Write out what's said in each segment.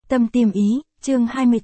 Tâm Tiêm Ý, chương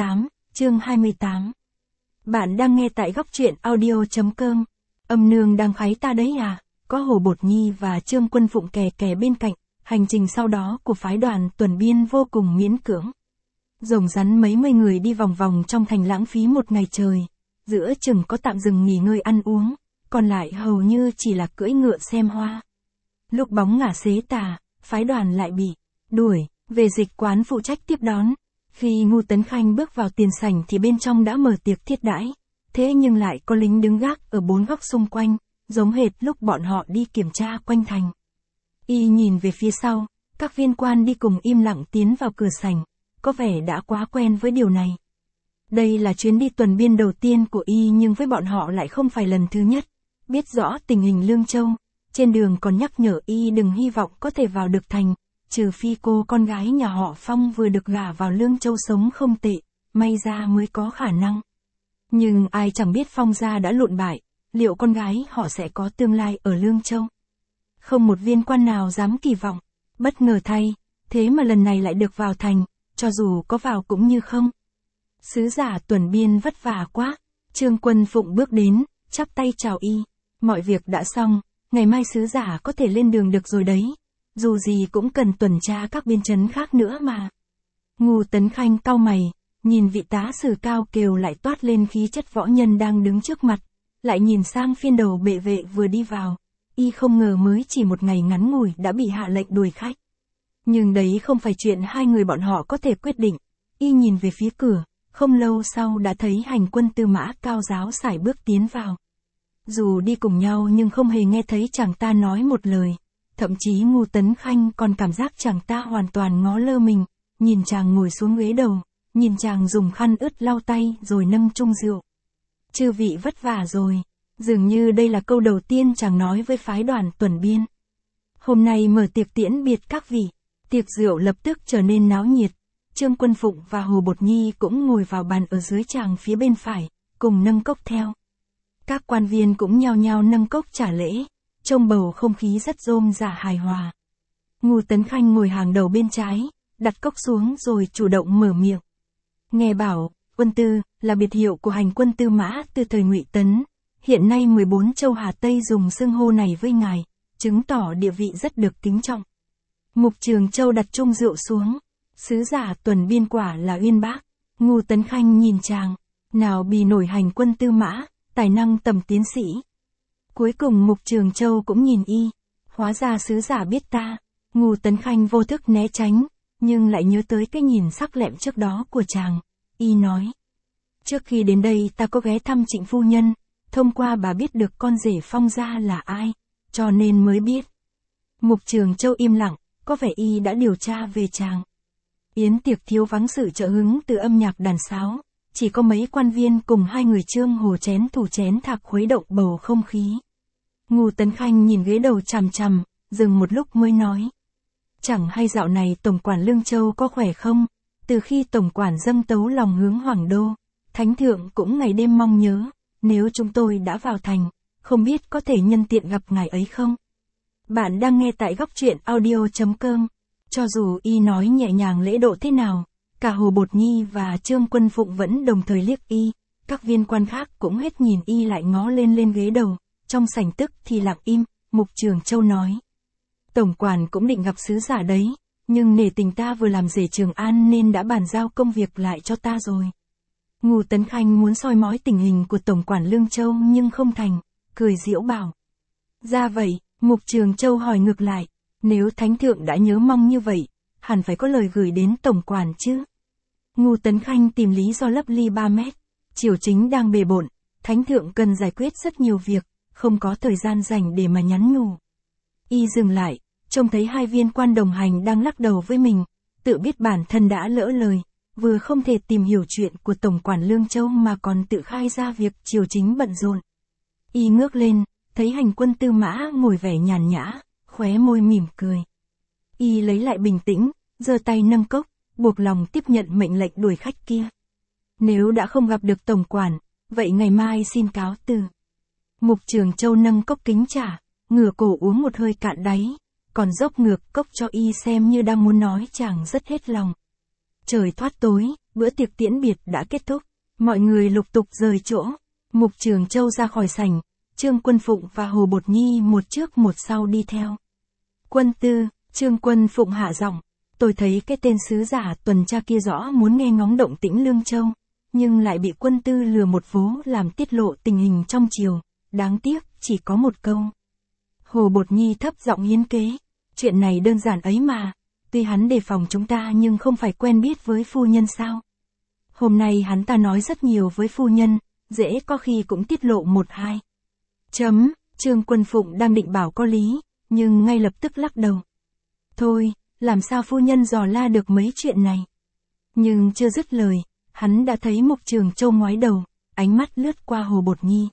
28. Bạn đang nghe tại góc truyện audio.com. Âm nương đang kháy ta đấy à? Có Hồ Bột Nhi và Trương Quân Phụng kè kè bên cạnh, hành trình sau đó của phái đoàn tuần biên vô cùng miễn cưỡng. Rồng rắn mấy mươi người đi vòng vòng trong thành lãng phí một ngày trời, giữa chừng có tạm dừng nghỉ ngơi ăn uống, còn lại hầu như chỉ là cưỡi ngựa xem hoa. Lúc bóng ngả xế tà, phái đoàn lại bị đuổi về dịch quán phụ trách tiếp đón. Khi Ngô Tấn Khanh bước vào tiền sảnh thì bên trong đã mở tiệc thiết đãi, thế nhưng lại có lính đứng gác ở bốn góc xung quanh, giống hệt lúc bọn họ đi kiểm tra quanh thành. Y nhìn về phía sau, các viên quan đi cùng im lặng tiến vào cửa sảnh, có vẻ đã quá quen với điều này. Đây là chuyến đi tuần biên đầu tiên của Y nhưng với bọn họ lại không phải lần thứ nhất. Biết rõ tình hình Lương Châu, trên đường còn nhắc nhở Y đừng hy vọng có thể vào được thành, trừ phi cô con gái nhà họ Phong vừa được gả vào Lương Châu sống không tệ, may ra mới có khả năng. Nhưng ai chẳng biết Phong gia đã lụn bại, liệu con gái họ sẽ có tương lai ở Lương Châu? Không một viên quan nào dám kỳ vọng, bất ngờ thay, thế mà lần này lại được vào thành, cho dù có vào cũng như không. Sứ giả tuần biên vất vả quá, Trương Quân Phụng bước đến, chắp tay chào Y, mọi việc đã xong, ngày mai sứ giả có thể lên đường được rồi đấy. Dù gì cũng cần tuần tra các biên trấn khác nữa mà. Ngô Tấn Khanh cau mày, nhìn vị tá sử cao kiều lại toát lên khí chất võ nhân đang đứng trước mặt, lại nhìn sang phiên đầu bệ vệ vừa đi vào. Y không ngờ mới chỉ một ngày ngắn ngủi đã bị hạ lệnh đuổi khách. Nhưng đấy không phải chuyện hai người bọn họ có thể quyết định. Y nhìn về phía cửa, không lâu sau đã thấy hành quân tư mã Cao Giáo sải bước tiến vào. Dù đi cùng nhau nhưng không hề nghe thấy chàng ta nói một lời. Thậm chí Ngô Tấn Khanh còn cảm giác chàng ta hoàn toàn ngó lơ mình, nhìn chàng ngồi xuống ghế đầu, nhìn chàng dùng khăn ướt lau tay rồi nâng chung rượu. Chư vị vất vả rồi, dường như đây là câu đầu tiên chàng nói với phái đoàn tuần biên. Hôm nay mở tiệc tiễn biệt các vị, tiệc rượu lập tức trở nên náo nhiệt, Trương Quân Phụng và Hồ Bột Nhi cũng ngồi vào bàn ở dưới chàng phía bên phải, cùng nâng cốc theo. Các quan viên cũng nhao nhao nâng cốc trả lễ. Trong bầu không khí rất rôm rả hài hòa. Ngô Tấn Khanh ngồi hàng đầu bên trái, đặt cốc xuống rồi chủ động mở miệng. Nghe bảo, Quân Tư, là biệt hiệu của hành quân Tư Mã từ thời Ngụy Tấn. Hiện nay 14 châu Hà Tây dùng xưng hô này với ngài, chứng tỏ địa vị rất được kính trọng. Mục Trường Châu đặt chung rượu xuống. Sứ giả tuần biên quả là uyên bác. Ngô Tấn Khanh nhìn chàng, nào bì nổi hành quân Tư Mã, tài năng tầm tiến sĩ. Cuối cùng Mục Trường Châu cũng nhìn Y, hóa ra sứ giả biết ta. Ngô Tấn Khanh vô thức né tránh, nhưng lại nhớ tới cái nhìn sắc lẹm trước đó của chàng. Y nói, trước khi đến đây ta có ghé thăm Trịnh phu nhân, thông qua bà biết được con rể Phong gia là ai, cho nên mới biết. Mục Trường Châu im lặng, có vẻ Y đã điều tra về chàng. Yến tiệc thiếu vắng sự trợ hứng từ âm nhạc đàn sáo, chỉ có mấy quan viên cùng hai người Trương Hồ chén thủ chén thạc khuấy động bầu không khí. Ngô Tấn Khanh nhìn ghế đầu chằm chằm, dừng một lúc mới nói. Chẳng hay dạo này Tổng quản Lương Châu có khỏe không? Từ khi Tổng quản dâng tấu lòng hướng Hoàng Đô, Thánh Thượng cũng ngày đêm mong nhớ, nếu chúng tôi đã vào thành, không biết có thể nhân tiện gặp ngài ấy không? Bạn đang nghe tại góc truyện audio.com. Cho dù Y nói nhẹ nhàng lễ độ thế nào, cả Hồ Bột Nhi và Trương Quân Phụng vẫn đồng thời liếc Y, các viên quan khác cũng hết nhìn Y lại ngó lên ghế đầu. Trong sảnh tức thì lặng im, Mục Trường Châu nói. Tổng quản cũng định gặp sứ giả đấy, nhưng nể tình ta vừa làm rể Trường An nên đã bàn giao công việc lại cho ta rồi. Ngô Tấn Khanh muốn soi mói tình hình của Tổng quản Lương Châu nhưng không thành, cười giễu bảo. Ra vậy, Mục Trường Châu hỏi ngược lại, nếu Thánh Thượng đã nhớ mong như vậy, hẳn phải có lời gửi đến Tổng quản chứ. Ngô Tấn Khanh tìm lý do lấp ly 3 mét, triều chính đang bề bộn, Thánh Thượng cần giải quyết rất nhiều việc. Không có thời gian rảnh để mà nhắn nhủ. Y dừng lại, trông thấy hai viên quan đồng hành đang lắc đầu với mình, tự biết bản thân đã lỡ lời, vừa không thể tìm hiểu chuyện của Tổng quản Lương Châu mà còn tự khai ra việc triều chính bận rộn. Y ngước lên, thấy hành quân Tư Mã ngồi vẻ nhàn nhã, khóe môi mỉm cười. Y lấy lại bình tĩnh, giơ tay nâng cốc, buộc lòng tiếp nhận mệnh lệnh đuổi khách kia. Nếu đã không gặp được Tổng quản, vậy ngày mai xin cáo từ. Mục Trường Châu nâng cốc kính trả, ngửa cổ uống một hơi cạn đáy, còn dốc ngược cốc cho Y xem như đang muốn nói chàng rất hết lòng. Trời thoát tối, bữa tiệc tiễn biệt đã kết thúc. Mọi người lục tục rời chỗ. Mục Trường Châu ra khỏi sảnh. Trương Quân Phụng và Hồ Bột Nhi một trước một sau đi theo. Quân tư, Trương Quân Phụng hạ giọng. Tôi thấy cái tên sứ giả tuần tra kia rõ muốn nghe ngóng động tĩnh Lương Châu, nhưng lại bị quân tư lừa một vố làm tiết lộ tình hình trong triều. Đáng tiếc, chỉ có một câu. Hồ Bột Nhi thấp giọng hiến kế. Chuyện này đơn giản ấy mà. Tuy hắn đề phòng chúng ta nhưng không phải quen biết với phu nhân sao. Hôm nay hắn ta nói rất nhiều với phu nhân, dễ có khi cũng tiết lộ một hai. Trương Quân Phụng đang định bảo có lý, nhưng ngay lập tức lắc đầu. Thôi, làm sao phu nhân dò la được mấy chuyện này. Nhưng chưa dứt lời, hắn đã thấy Mục Trường Châu ngoái đầu, ánh mắt lướt qua Hồ Bột Nhi.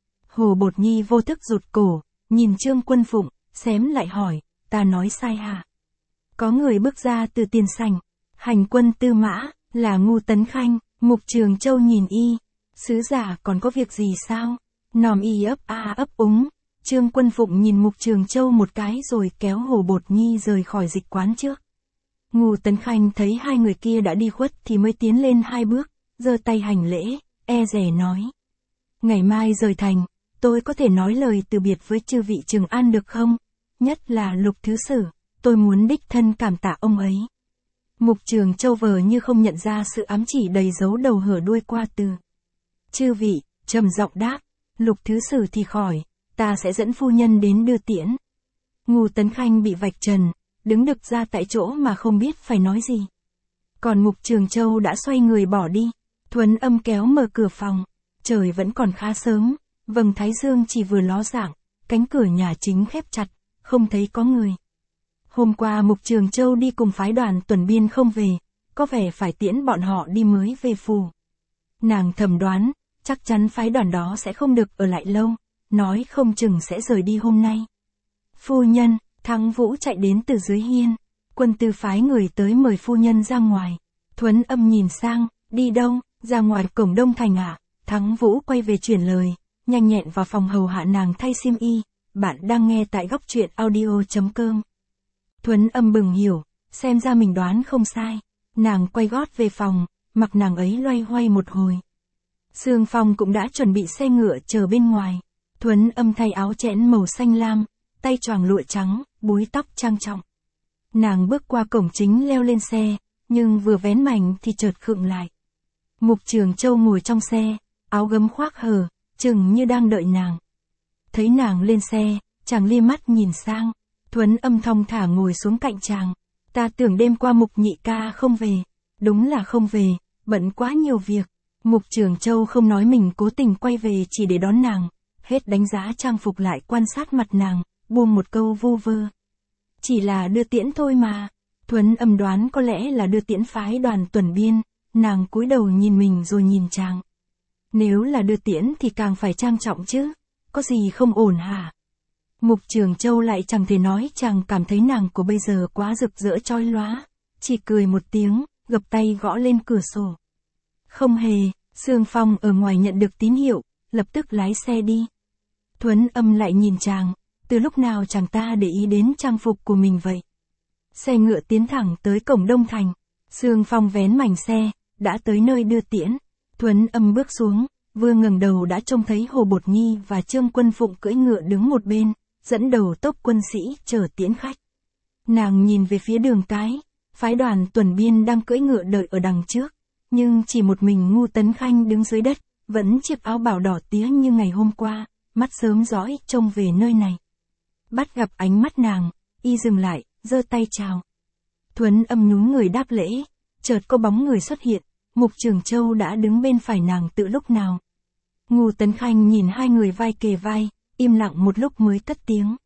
Hồ Bột Nhi vô thức rụt cổ, nhìn Trương Quân Phụng, xém lại hỏi, ta nói sai hả? Có người bước ra từ tiền sảnh, hành quân tư mã, là Ngu Tấn Khanh. Mục Trường Châu nhìn y, sứ giả còn có việc gì sao? Nòm y ấp a ấp úng. Trương Quân Phụng nhìn Mục Trường Châu một cái rồi kéo Hồ Bột Nhi rời khỏi dịch quán trước. Ngu Tấn Khanh thấy hai người kia đã đi khuất thì mới tiến lên hai bước, giơ tay hành lễ, e dè nói. Ngày mai rời thành, tôi có thể nói lời từ biệt với chư vị Trường An được không? Nhất là Lục Thứ Sử, tôi muốn đích thân cảm tạ ông ấy. Mục Trường Châu vờ như không nhận ra sự ám chỉ đầy dấu đầu hở đuôi qua từ. Chư vị, trầm giọng đáp, Lục Thứ Sử thì khỏi, ta sẽ dẫn phu nhân đến đưa tiễn. Ngu Tấn Khanh bị vạch trần, đứng đực ra tại chỗ mà không biết phải nói gì. Còn Mục Trường Châu đã xoay người bỏ đi. Thuấn Âm kéo mở cửa phòng, trời vẫn còn khá sớm, vầng thái dương chỉ vừa ló dạng, cánh cửa nhà chính khép chặt, không thấy có người. Hôm qua Mục Trường Châu đi cùng phái đoàn tuần biên không về, có vẻ phải tiễn bọn họ đi mới về phủ. Nàng thầm đoán, chắc chắn phái đoàn đó sẽ không được ở lại lâu, nói không chừng sẽ rời đi hôm nay. Phu nhân, Thắng Vũ chạy đến từ dưới hiên, quân tư phái người tới mời phu nhân ra ngoài. Thuấn Âm nhìn sang, đi đâu, ra ngoài cổng Đông Thành ạ. Thắng Vũ quay về chuyển lời, nhanh nhẹn vào phòng hầu hạ nàng thay xiêm y. Bạn đang nghe tại góc truyện audio.com. Thuấn Âm bừng hiểu, xem ra mình đoán không sai. Nàng quay gót về phòng, mặc nàng ấy loay hoay một hồi. Sương Phong cũng đã chuẩn bị xe ngựa chờ bên ngoài. Thuấn Âm thay áo chẽn màu xanh lam, tay choàng lụa trắng, búi tóc trang trọng. Nàng bước qua cổng chính leo lên xe, nhưng vừa vén mảnh thì chợt khựng lại. Mục Trường Châu ngồi trong xe, áo gấm khoác hở, chừng như đang đợi nàng. Thấy nàng lên xe, chàng lia mắt nhìn sang. Thuấn Âm thong thả ngồi xuống cạnh chàng. Ta tưởng đêm qua Mục nhị ca không về. Đúng là không về, bận quá nhiều việc. Mục Trường Châu không nói mình cố tình quay về chỉ để đón nàng. Hết đánh giá trang phục lại quan sát mặt nàng, buông một câu vu vơ. Chỉ là đưa tiễn thôi mà. Thuấn Âm đoán có lẽ là đưa tiễn phái đoàn tuần biên. Nàng cúi đầu nhìn mình rồi nhìn chàng. Nếu là đưa tiễn thì càng phải trang trọng chứ. Có gì không ổn hả? Mục Trường Châu lại chẳng thể nói chàng cảm thấy nàng của bây giờ quá rực rỡ chói lóa. Chỉ cười một tiếng, gập tay gõ lên cửa sổ. Không hề, Sương Phong ở ngoài nhận được tín hiệu, lập tức lái xe đi. Thuấn Âm lại nhìn chàng, từ lúc nào chàng ta để ý đến trang phục của mình vậy? Xe ngựa tiến thẳng tới cổng Đông Thành. Sương Phong vén mảnh xe, đã tới nơi đưa tiễn. Thuấn Âm bước xuống, vừa ngẩng đầu đã trông thấy Hồ Bột Nhi và Trương Quân Phụng cưỡi ngựa đứng một bên, dẫn đầu tốp quân sĩ chờ tiễn khách. Nàng nhìn về phía đường cái, phái đoàn tuần biên đang cưỡi ngựa đợi ở đằng trước, nhưng chỉ một mình Ngu Tấn Khanh đứng dưới đất, vẫn chiếc áo bào đỏ tía như ngày hôm qua, mắt sớm dõi trông về nơi này. Bắt gặp ánh mắt nàng, y dừng lại, giơ tay chào. Thuấn Âm nhún người đáp lễ, chợt có bóng người xuất hiện, Mục Trường Châu đã đứng bên phải nàng từ lúc nào. Ngu Tấn Khanh nhìn hai người vai kề vai, im lặng một lúc mới cất tiếng.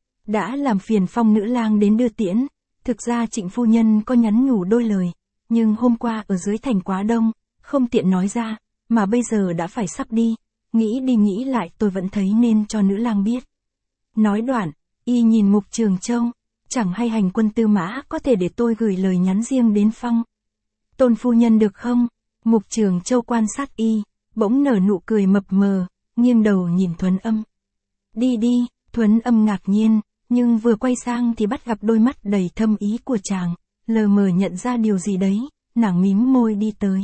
Đã làm phiền Phong nữ lang đến đưa tiễn, thực ra Trịnh phu nhân có nhắn nhủ đôi lời, nhưng hôm qua ở dưới thành quá đông, không tiện nói ra, mà bây giờ đã phải sắp đi, nghĩ đi nghĩ lại tôi vẫn thấy nên cho nữ lang biết. Nói đoạn, y nhìn Mục Trường Châu, chẳng hay hành quân tư mã có thể để tôi gửi lời nhắn riêng đến Phong Tôn phu nhân được không? Mục Trường Châu quan sát y, bỗng nở nụ cười mập mờ, nghiêng đầu nhìn Thuấn Âm. Đi đi, Thuấn Âm ngạc nhiên, nhưng vừa quay sang thì bắt gặp đôi mắt đầy thâm ý của chàng, lờ mờ nhận ra điều gì đấy, nàng mím môi đi tới.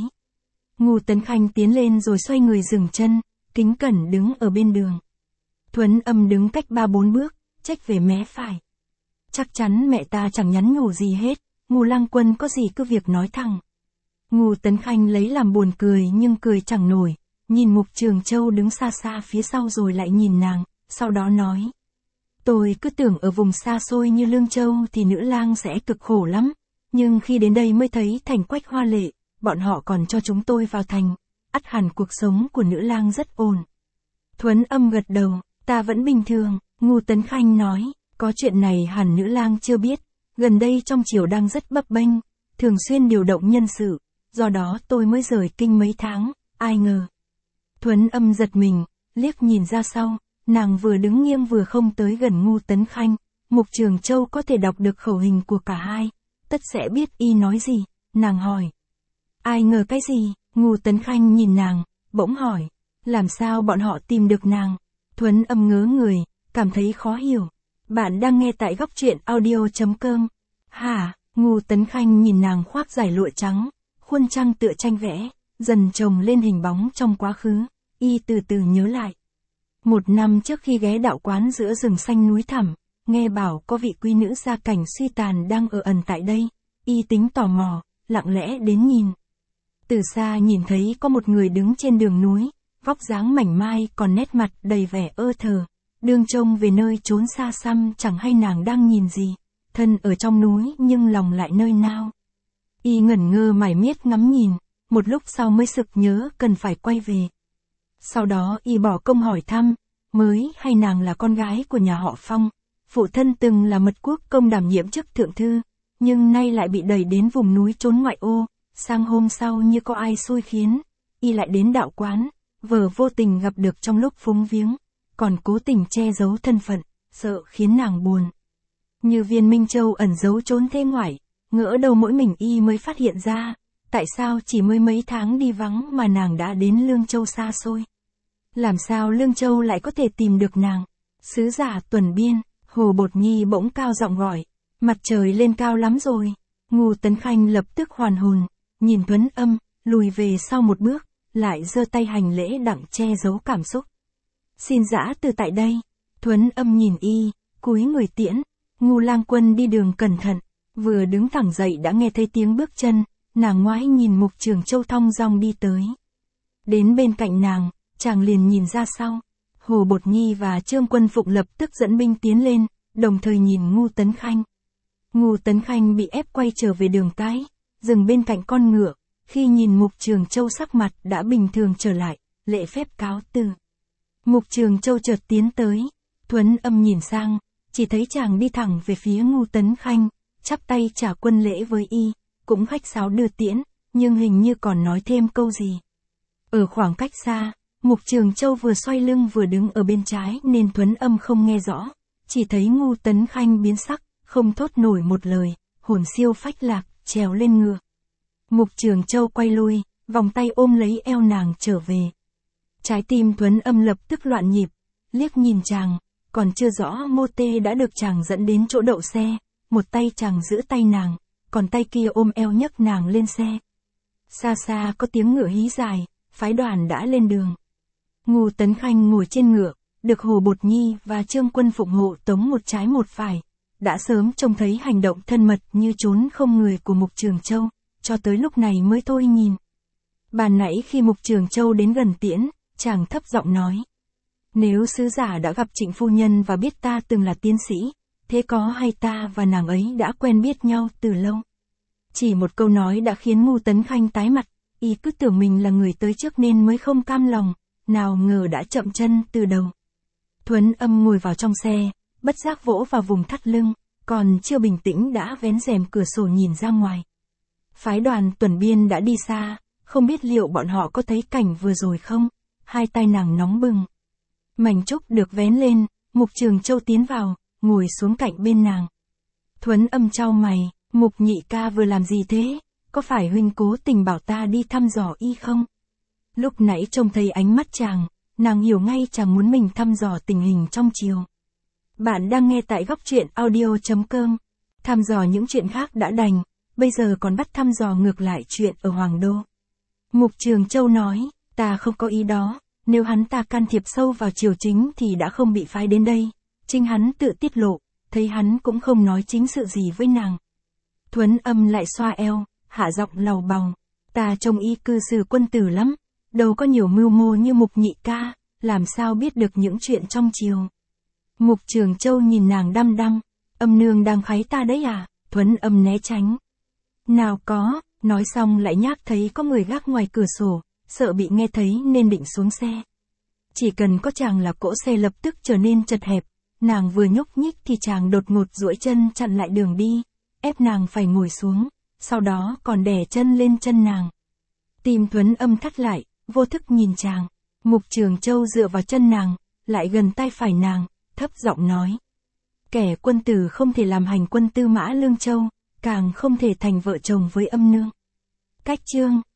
Ngô Tấn Khanh tiến lên rồi xoay người dừng chân, kính cẩn đứng ở bên đường. Thuấn Âm đứng cách 3-4 bước, trách về mé phải. Chắc chắn mẹ ta chẳng nhắn nhủ gì hết, Ngô Lang Quân có gì cứ việc nói thẳng. Ngô Tấn Khanh lấy làm buồn cười nhưng cười chẳng nổi, nhìn Mục Trường Châu đứng xa xa phía sau rồi lại nhìn nàng, sau đó nói. Tôi cứ tưởng ở vùng xa xôi như Lương Châu thì nữ lang sẽ cực khổ lắm, nhưng khi đến đây mới thấy thành quách hoa lệ, bọn họ còn cho chúng tôi vào thành, ắt hẳn cuộc sống của nữ lang rất ổn. Thuấn Âm gật đầu, ta vẫn bình thường, Ngô Tấn Khanh nói, có chuyện này hẳn nữ lang chưa biết, gần đây trong triều đang rất bấp bênh, thường xuyên điều động nhân sự, do đó tôi mới rời kinh mấy tháng, ai ngờ. Thuấn Âm giật mình, liếc nhìn ra sau, nàng vừa đứng nghiêng vừa không tới gần Ngô Tấn Khanh, Mục Trường Châu có thể đọc được khẩu hình của cả hai, tất sẽ biết y nói gì, nàng hỏi. Ai ngờ cái gì, Ngô Tấn Khanh nhìn nàng, bỗng hỏi, làm sao bọn họ tìm được nàng? Thuấn Âm ngớ người, cảm thấy khó hiểu. Bạn đang nghe tại góc truyện audio.com. Hả? Ngô Tấn Khanh nhìn nàng khoác dải lụa trắng, khuôn trăng tựa tranh vẽ, dần chồng lên hình bóng trong quá khứ, y từ từ nhớ lại. 1 năm trước khi ghé đạo quán giữa rừng xanh núi thẳm, nghe bảo có vị quý nữ gia cảnh suy tàn đang ở ẩn tại đây, y tính tò mò, lặng lẽ đến nhìn. Từ xa nhìn thấy có một người đứng trên đường núi, vóc dáng mảnh mai còn nét mặt đầy vẻ ơ thờ, đương trông về nơi trốn xa xăm chẳng hay nàng đang nhìn gì, thân ở trong núi nhưng lòng lại nơi nào. Y ngẩn ngơ mải miết ngắm nhìn, một lúc sau mới sực nhớ cần phải quay về. Sau đó y bỏ công hỏi thăm, mới hay nàng là con gái của nhà họ Phong, phụ thân từng là mật quốc công đảm nhiệm chức thượng thư, nhưng nay lại bị đẩy đến vùng núi trốn ngoại ô, sang hôm sau như có ai xui khiến, y lại đến đạo quán, vừa vô tình gặp được trong lúc phúng viếng, còn cố tình che giấu thân phận, sợ khiến nàng buồn. Như viên Minh Châu ẩn giấu trốn thế ngoại, ngỡ đâu mỗi mình y mới phát hiện ra, tại sao chỉ mới mấy tháng đi vắng mà nàng đã đến Lương Châu xa xôi. Làm sao Lương Châu lại có thể tìm được nàng? Sứ giả Tuần Biên, Hồ Bột Nhi bỗng cao giọng gọi, mặt trời lên cao lắm rồi. Ngô Tấn Khanh lập tức hoàn hồn, nhìn Thuấn Âm, lùi về sau một bước, lại giơ tay hành lễ đặng che giấu cảm xúc. Xin dã từ tại đây. Thuấn Âm nhìn y, cúi người tiễn. Ngô Lang Quân đi đường cẩn thận, vừa đứng thẳng dậy đã nghe thấy tiếng bước chân, nàng ngoái nhìn Mục Trường Châu thong dong đi tới. Đến bên cạnh nàng, chàng liền nhìn ra sau. Hồ Bột Nhi và Trương Quân Phụng lập tức dẫn binh tiến lên, đồng thời nhìn Ngô Tấn Khanh. Ngô Tấn Khanh bị ép quay trở về đường cái, dừng bên cạnh con ngựa, khi nhìn Mục Trường Châu sắc mặt đã bình thường trở lại, lễ phép cáo từ. Mục Trường Châu chợt tiến tới, Thuấn Âm nhìn sang, chỉ thấy chàng đi thẳng về phía Ngô Tấn Khanh, chắp tay trả quân lễ với y, cũng khách sáo đưa tiễn, nhưng hình như còn nói thêm câu gì. Ở khoảng cách xa, Mục Trường Châu vừa xoay lưng vừa đứng ở bên trái nên Thuấn Âm không nghe rõ, chỉ thấy Ngô Tấn Khanh biến sắc, không thốt nổi một lời, hồn siêu phách lạc, trèo lên ngựa. Mục Trường Châu quay lui, vòng tay ôm lấy eo nàng trở về. Trái tim Thuấn Âm lập tức loạn nhịp, liếc nhìn chàng, còn chưa rõ mô tê đã được chàng dẫn đến chỗ đậu xe, một tay chàng giữ tay nàng, còn tay kia ôm eo nhấc nàng lên xe. Xa xa có tiếng ngựa hí dài, phái đoàn đã lên đường. Ngô Tấn Khanh ngồi trên ngựa, được Hồ Bột Nhi và Trương Quân Phụng hộ tống một trái một phải, đã sớm trông thấy hành động thân mật như trốn không người của Mục Trường Châu, cho tới lúc này mới thôi nhìn. Bàn nãy khi Mục Trường Châu đến gần tiễn, chàng thấp giọng nói. Nếu sứ giả đã gặp Trịnh phu nhân và biết ta từng là tiến sĩ, thế có hay ta và nàng ấy đã quen biết nhau từ lâu? Chỉ một câu nói đã khiến Ngô Tấn Khanh tái mặt, y cứ tưởng mình là người tới trước nên mới không cam lòng, nào ngờ đã chậm chân từ đầu. Thuấn Âm ngồi vào trong xe, bất giác vỗ vào vùng thắt lưng, còn chưa bình tĩnh đã vén rèm cửa sổ nhìn ra ngoài. Phái đoàn Tuần Biên đã đi xa, không biết liệu bọn họ có thấy cảnh vừa rồi không? Hai tay nàng nóng bừng. Mảnh trúc được vén lên, Mục Trường Châu tiến vào, ngồi xuống cạnh bên nàng. Thuấn Âm chau mày, Mục nhị ca vừa làm gì thế? Có phải huynh cố tình bảo ta đi thăm dò y không? Lúc nãy trông thấy ánh mắt chàng, nàng hiểu ngay chàng muốn mình thăm dò tình hình trong triều. Bạn đang nghe tại góc truyện audio.com. Thăm dò những chuyện khác đã đành, bây giờ còn bắt thăm dò ngược lại chuyện ở Hoàng Đô. Mục Trường Châu nói, ta không có ý đó, nếu hắn ta can thiệp sâu vào triều chính thì đã không bị phái đến đây, chính hắn tự tiết lộ, thấy hắn cũng không nói chính sự gì với nàng. Thuấn Âm lại xoa eo, hạ giọng lầu bầu, ta trông y cư xử quân tử lắm, đâu có nhiều mưu mô như Mục nhị ca, làm sao biết được những chuyện trong triều. Mục Trường Châu nhìn nàng đăm đăm, Âm nương đang kháy ta đấy à? Thuấn Âm né tránh. Nào có, nói xong lại nhác thấy có người gác ngoài cửa sổ, sợ bị nghe thấy nên định xuống xe. Chỉ cần có chàng là cỗ xe lập tức trở nên chật hẹp, nàng vừa nhúc nhích thì chàng đột ngột duỗi chân chặn lại đường đi, ép nàng phải ngồi xuống, sau đó còn đè chân lên chân nàng. Tim Thuấn Âm thắt lại, vô thức nhìn chàng. Mục Trường Châu dựa vào chân nàng, lại gần tay phải nàng, thấp giọng nói. Kẻ quân tử không thể làm hành quân Tư Mã Lương Châu, càng không thể thành vợ chồng với Âm nương. Cách chương